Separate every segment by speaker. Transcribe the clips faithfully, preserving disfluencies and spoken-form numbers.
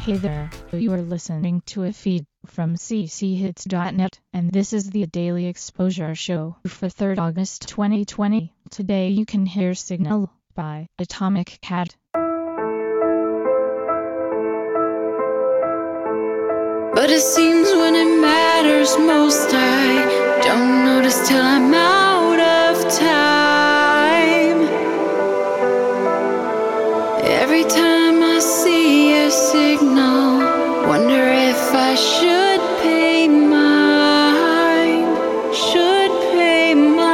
Speaker 1: Hey there, you are listening to a feed from c c hits dot net, and this is the Daily Exposure Show for third of August twenty twenty. Today you can hear Signal by Atomic Cat.
Speaker 2: But it seems when it matters most, I don't notice till I'm out of time. Every time I see a signal, wonder if I should pay mine, should pay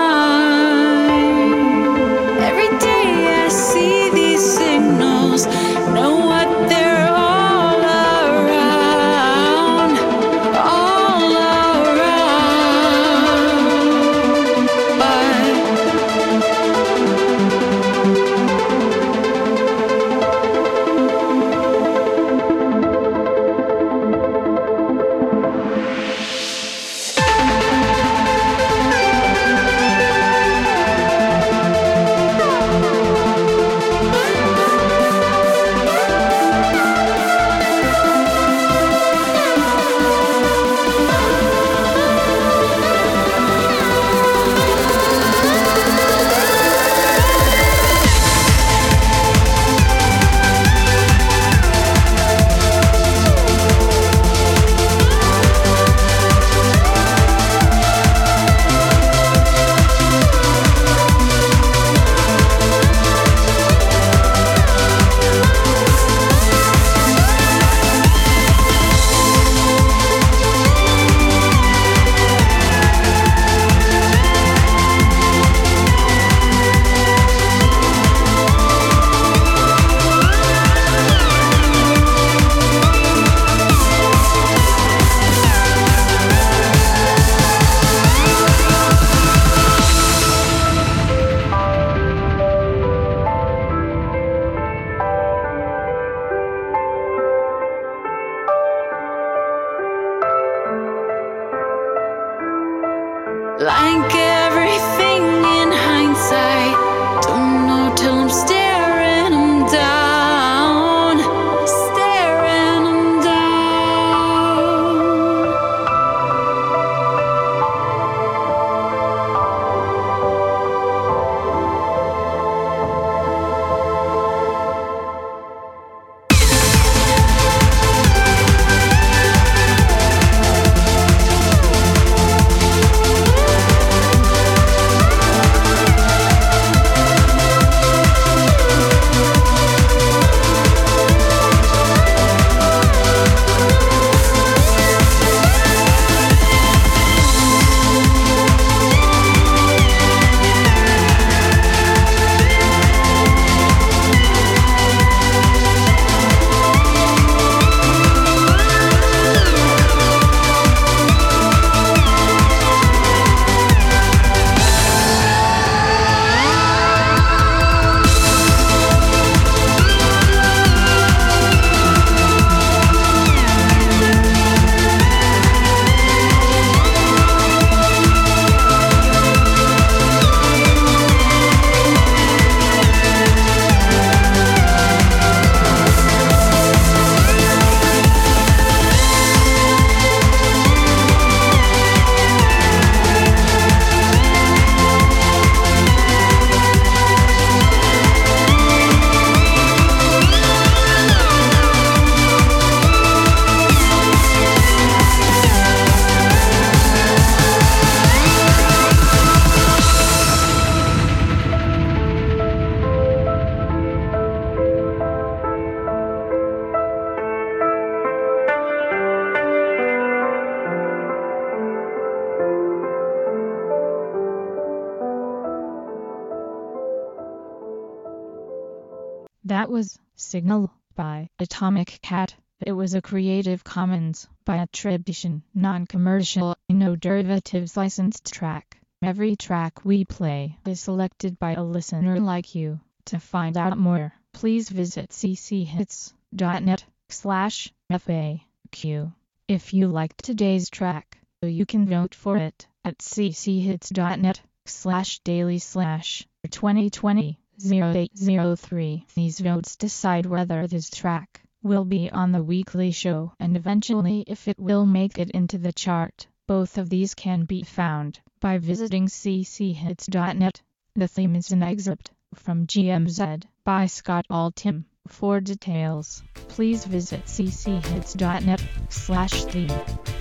Speaker 2: mine. Every day I see these signals, know what they're all around, all around. But like everything in hindsight, don't know till I'm staring them down, staring them down.
Speaker 1: That was Signal by Atomic Cat. It was a Creative Commons by attribution, non-commercial, no derivatives licensed track. Every track we play is selected by a listener like you. To find out more, please visit c c hits dot net slash F A Q. If you liked today's track, you can vote for it at c c hits dot net slash daily slash twenty twenty. zero eight zero three. These votes decide whether this track will be on the weekly show and eventually if it will make it into the chart. Both of these can be found by visiting c c hits dot net. The theme is an excerpt from G M Z by Scott Altham. For details, please visit c c hits dot net slash theme.